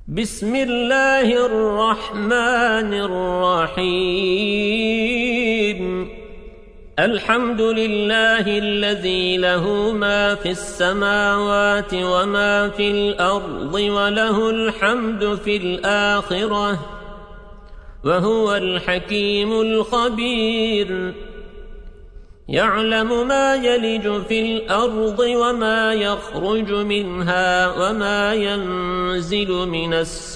بسم الله الرحمن الرحيم. الحمد لله الذي له ما في السماوات وما في الأرض وله الحمد في الآخرة وهو الحكيم الخبير. يعلم ما يلج في الأرض وما يخرج منها وما ينزل من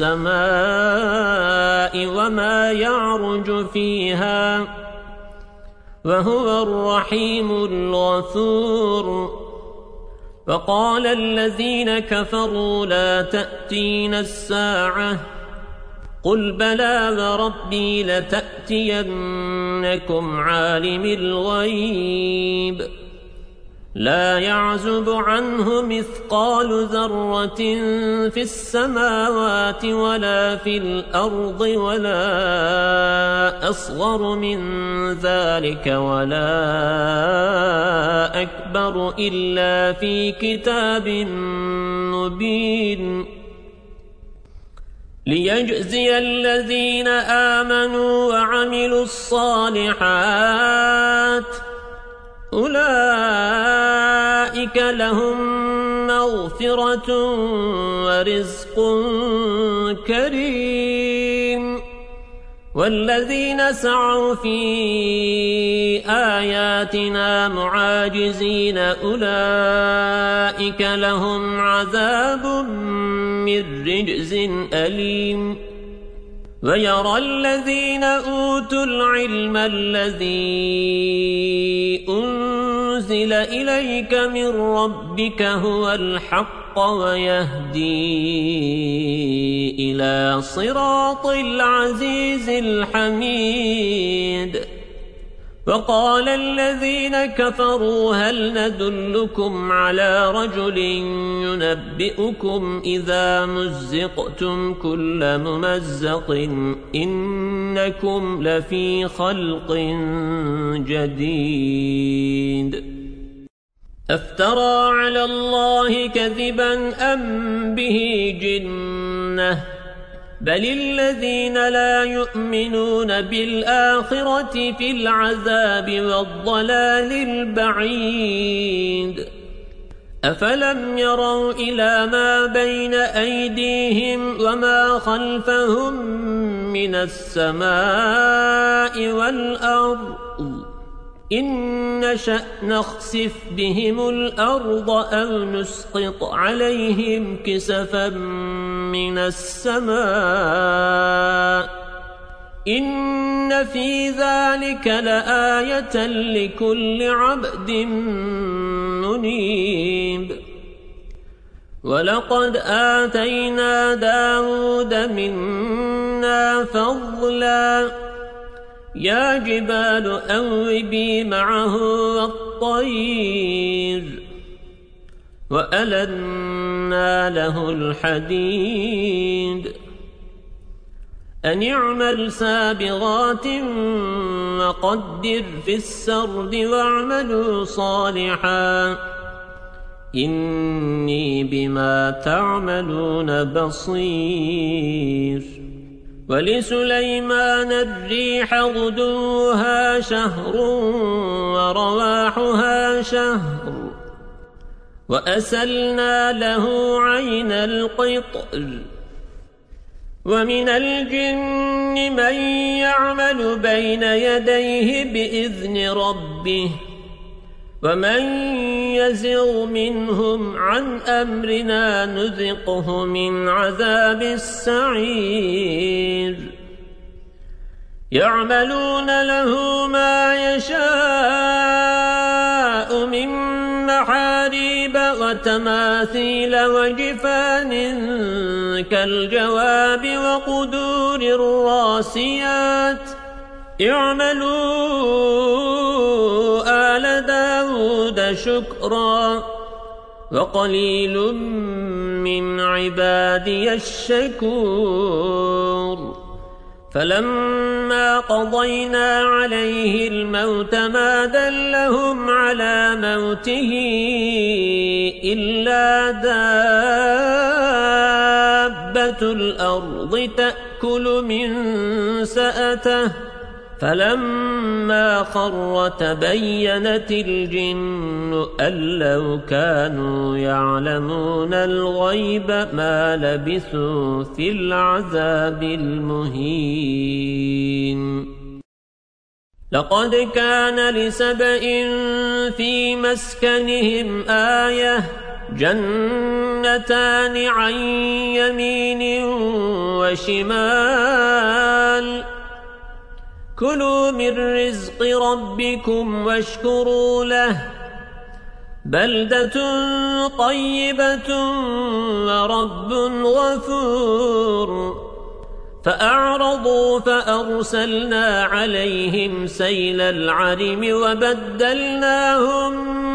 السماء وما يعرج فيها وهو الرحيم الغفور. وقال الذين كفروا لا تأتينا الساعة قل بلى وربي لتأتينكم عالم الغيب لا يعزب عنه مثقال ذرة في السماوات ولا في الأرض ولا أصغر من ذلك ولا أكبر إلا في كتاب مبين ليجزي الذين آمنوا وعملوا الصالحات أولئك لهم مغفرة ورزق كريم. والذين سعوا في آياتنا معاجزين أولئك لهم عذاب من رجز أليم. ويرى الذين أوتوا العلم الذي أنزل إليك من ربك هو الحق ويهدي إلى صراط العزيز الحميد. وقال الذين كفروا هل ندلكم على رجل ينبئكم إذا مزقتم كل ممزق إنكم لفي خلق جديد. أفترى على الله كذبا أم به جنة بل الذين لا يؤمنون بالآخرة في العذاب والضلال البعيد. أفلم يروا إلى ما بين أيديهم وما خلفهم من السماء والأرض إن نشأ نخسف بهم الأرض أو نسقط عليهم كسفا من السماء إن في ذلك لآية لكل عبد منيب. ولقد آتينا داود منا فضلا يا جبال أوبي معه والطير وألنا له الحديد أن اعمل سابغات وقدر في السرد واعملوا صالحا إني بما تعملون بصير. ولسليمان الريح غدوها شهر ورواحها شهر وأسلنا له عين القطر. ومن الجن من يعمل بين يديه بإذن ربه ومن يزغ منهم عن أمرنا نذقه من عذاب السعير. يعملون له ما يشاء من محاريب وتماثيل وجفان كالجواب وقدور الراسيات اعملوا آل داود شكرا وقليل من عبادي الشكور. فلما قضينا عليه الموت ما دلهم على موته إلا دابة الأرض تأكل من سأته فلما خر تبينت الجن أن لو كانوا يعلمون الغيب ما لبثوا في العذاب المهين. لقد كان لسبإ في مسكنهم آية جنتان عن يمين وشمال كلوا من رزق ربكم واشكروا له بلدة طيبة ورب غفور. فأعرضوا فأرسلنا عليهم سيل العرم وبدلناهم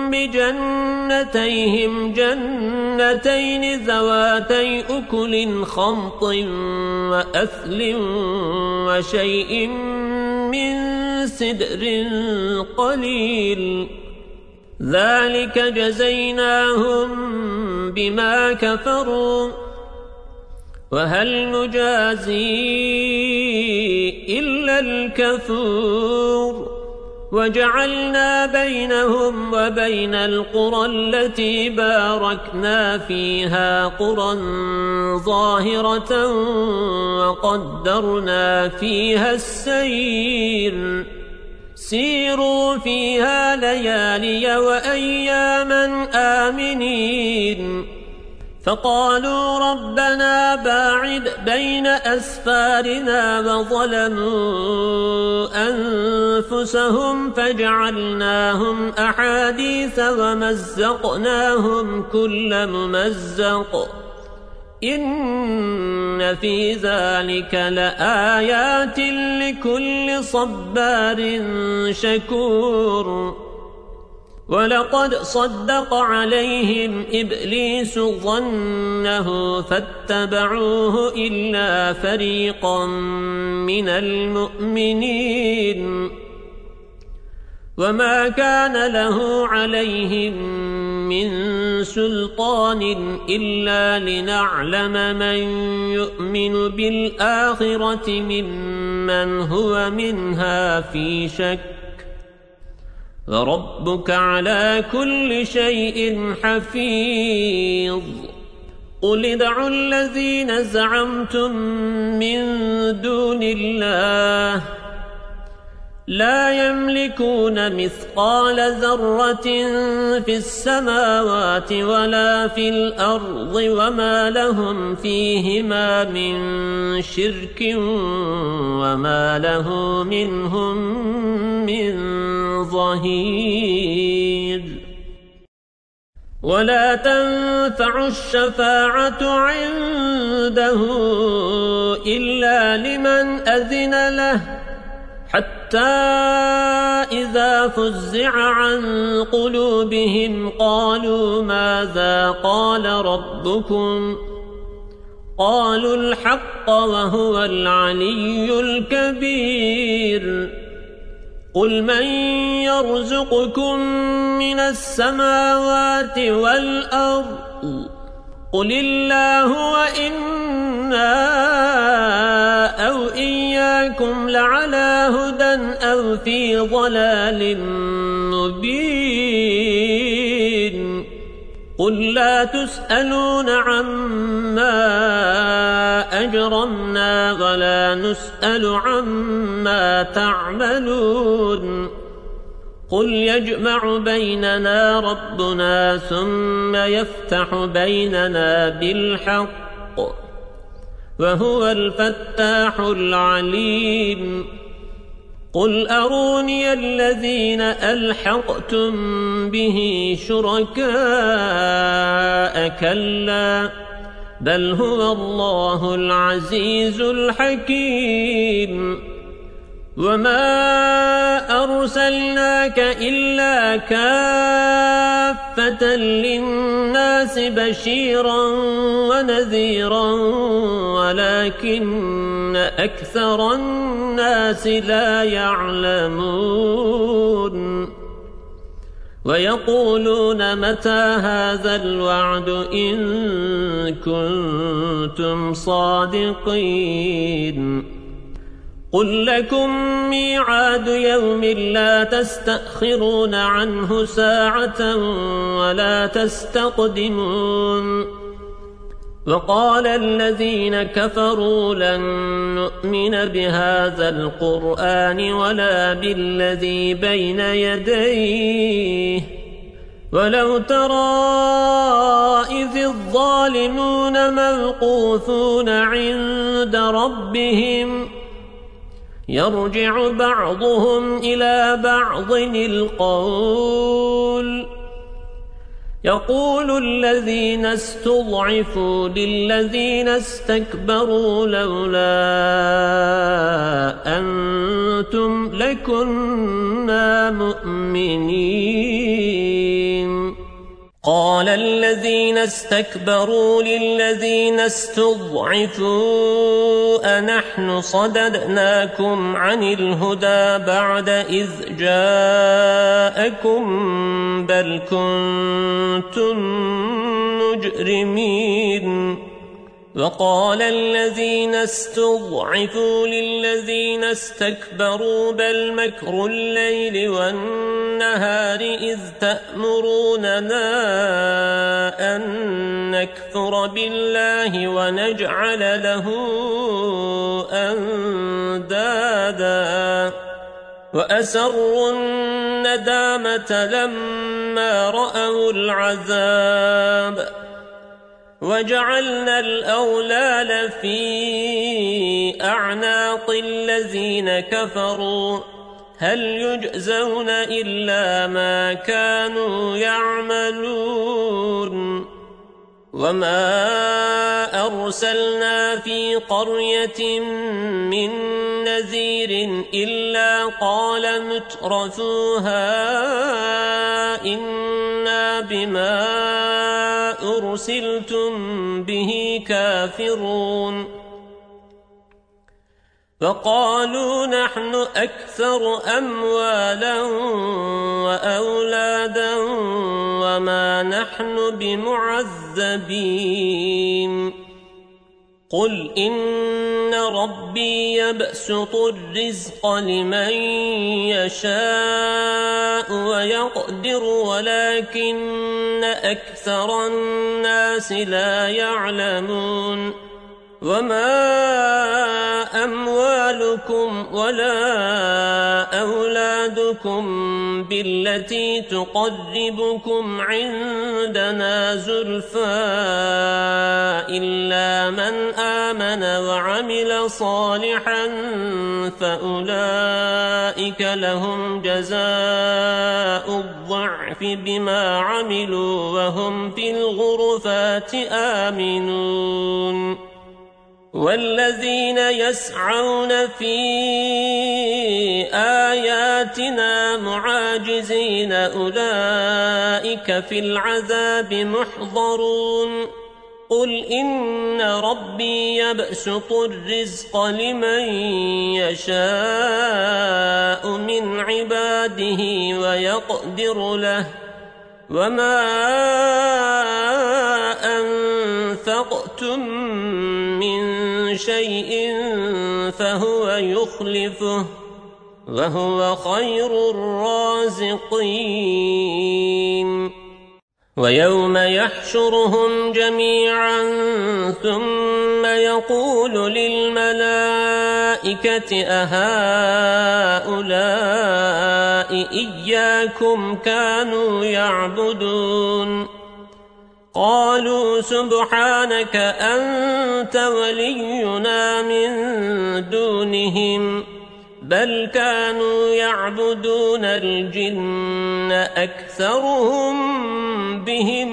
بجنتيهم جنتين ذواتي أكل خمط وأثل وشيء من سدر قليل ذلك جزيناهم بما كفروا وهل نجازي إلا الكفور. وجعلنا بينهم وبين القرى التي باركنا فيها قرى ظاهرة وقدرنا فيها السير سيروا فيها ليالي وأياما آمنين. فقالوا ربنا باعد بين أسفارنا وظلموا أنفسهم فجعلناهم أحاديث ومزقناهم كل ممزق إن في ذلك لآيات لكل صبار شكور. ولقد صدق عليهم إبليس ظنه فاتبعوه إلا فريقا من المؤمنين وما كان له عليهم من سلطان إلا لنعلم من يؤمن بالآخرة ممن هو منها في شك وربك على كل شيء حفيظ. قل ادعوا الذين زعمتم من دون الله لا يملكون مثقال ذرة في السماوات ولا في الأرض وما لهم فيهما من شرك وما له منهم من ظهير. ولا تنفع الشفاعة عنده إلا لمن أذن له حتى إذا فزع عن قلوبهم قالوا ماذا قال ربكم قالوا الحق وهو العلي الكبير. قل من يرزقكم من السماوات والأرض قل الله وإنا أو إياكم لعلى هدى أو في ضلال مبين. قل لا تسألون عما أجرمنا ولا نسأل عما تعملون. قل يجمع بيننا ربنا ثم يفتح بيننا بالحق وهو الفتاح العليم. قل أروني الذين ألحقتم به شركاء كلا بل هو الله العزيز الحكيم. وما أرسلناك إلا كافة للناس بشيرا ونذيرا ولكن أكثر الناس لا يعلمون. ويقولون متى هذا الوعد إن كنتم صادقين قل لكم ميعاد يوم لا تستأخرون عنه ساعة ولا تستقدمون وقال الذين كفروا لن نؤمن بهذا القرآن ولا بالذي بين يديه ولو ترى إذ الظالمون موقوفون عند ربهم يرجع بعضهم إلى بعض القول يقول الذين استضعفوا للذين استكبروا لولا أنتم لكنا مؤمنين قال الذين استكبروا للذين استضعفوا أنحن صددناكم عن الهدى بعد إذ جاءكم بل كنتم مجرمين وقال الذين استضعفوا للذين استكبروا بل مكر الليل والنهار إذ تأمروننا أن نكفر بالله ونجعل له أندادا وأسروا الندامة لما رأوا العذاب وجعلنا الأغلال في أعناق الذين كفروا هل يجزون إلا ما كانوا يعملون وما أرسلنا في قرية من نذير إلا قال مترفوها إنا بما أرسلتم به كافرون وقالوا نحن أكثر أموالا وأولادا وما نحن بمعذبين قل إن ربي يبسط الرزق لمن يشاء ويقدر ولكن أكثر الناس لا يعلمون وما أموالكم ولا أولادكم بالتي تقربكم عندنا زلفى إلا من آمن وعمل صالحا فأولئك لهم جزاء الضعف بما عملوا وهم في الغرفات آمنون والذين يسعون في آياتنا معاجزين أولئك في العذاب محضرون قل إن ربي يبسط الرزق لمن يشاء من عباده ويقدر له وما أنفقتم من شيء فهو يخلفه وهو خير الرازقين ويوم يحشرهم جميعا ثم يقول للملائكة أهؤلاء إياكم كانوا يعبدون قالوا سبحانك أنت ولينا من دونهم بل كانوا يعبدون الجن أكثرهم بهم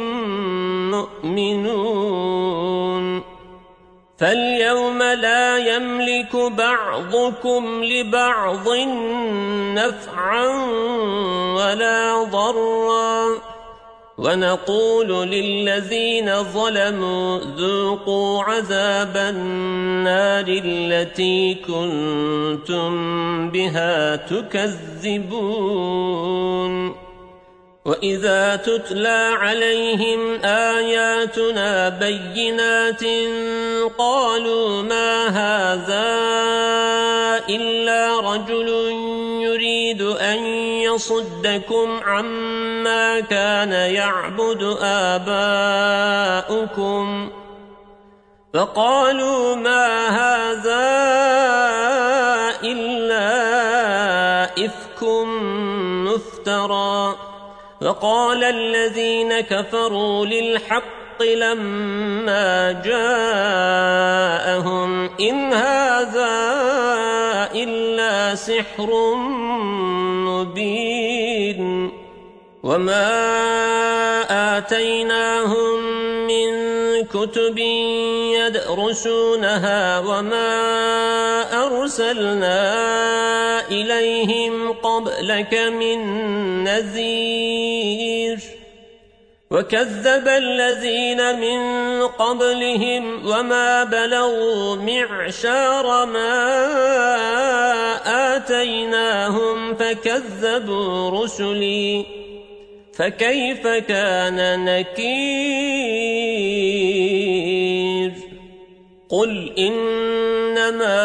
مؤمنون فاليوم لا يملك بعضكم لبعض نفعا ولا ضرا ونقول للذين ظلموا ذوقوا عذاب النار التي كنتم بها تكذبون وَإِذَا تُتْلَى عَلَيْهِمْ آيَاتُنَا بَيِّنَاتٍ قَالُوا مَا هَذَا إِلَّا رَجُلٌ يُرِيدُ أَن يَصُدَّكُمْ عَمَّا كَانَ يَعْبُدُ آبَاؤُكُمْ فَقَالُوا مَا هَذَا إِلَّا إِفْكٌ مُفْتَرًى وقال الذين كفروا للحق لما جاءهم إن هذا إلا سحر مبين وما آتيناهم من كتب يدرسونها وما أرسلنا إليهم قبلك من نذير وكذب الذين من قبلهم وما بلغوا معشار ما آتيناهم فكذبوا رسلي فكيف كان نكير قل إنما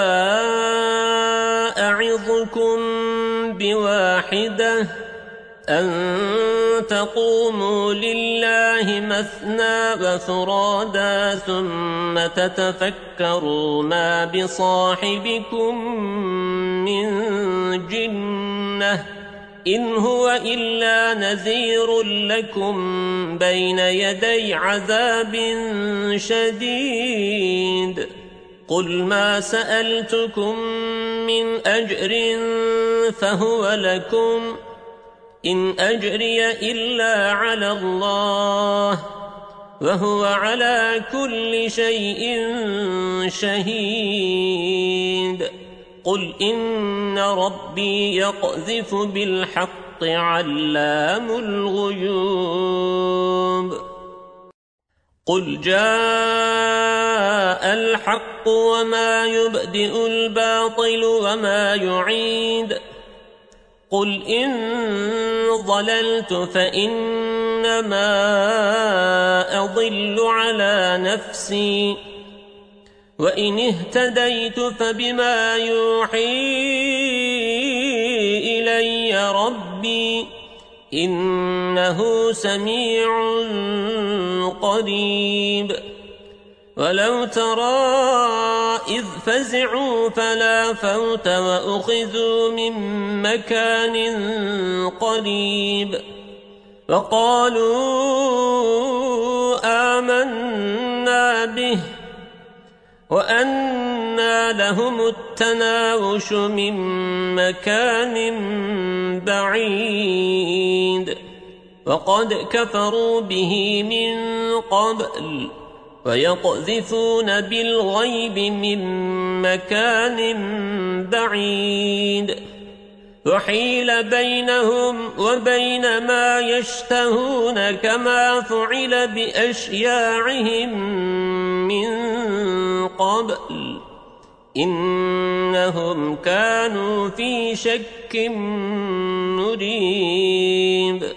أعظكم بواحدة أن تقوموا لله مثنى وفرادا ثم تتفكروا ما بصاحبكم من جنة إن هو إلا نذير لكم بين يدي عذاب شديد قل ما سألتكم من أجر فهو لكم إن أجري إلا على الله وهو على كل شيء شهيد قل إن ربي يقذف بالحق علام الغيوب قل جاء الحق وما يبدئ الباطل وما يعيد قل إن ضللت فإنما أضل على نفسي وإن اهتديت فبما يوحي إلي ربي إنه سميع قريب ولو ترى إذ فزعوا فلا فوت وأخذوا من مكان قريب وقالوا آمنا به وأنى لهم التناوش من مكان بعيد وقد كفروا به من قبل ويقذفون بالغيب من مكان بعيد وحيل بينهم وبين ما يشتهون كما فعل بأشياعهم من قبل إنهم كانوا في شك مريب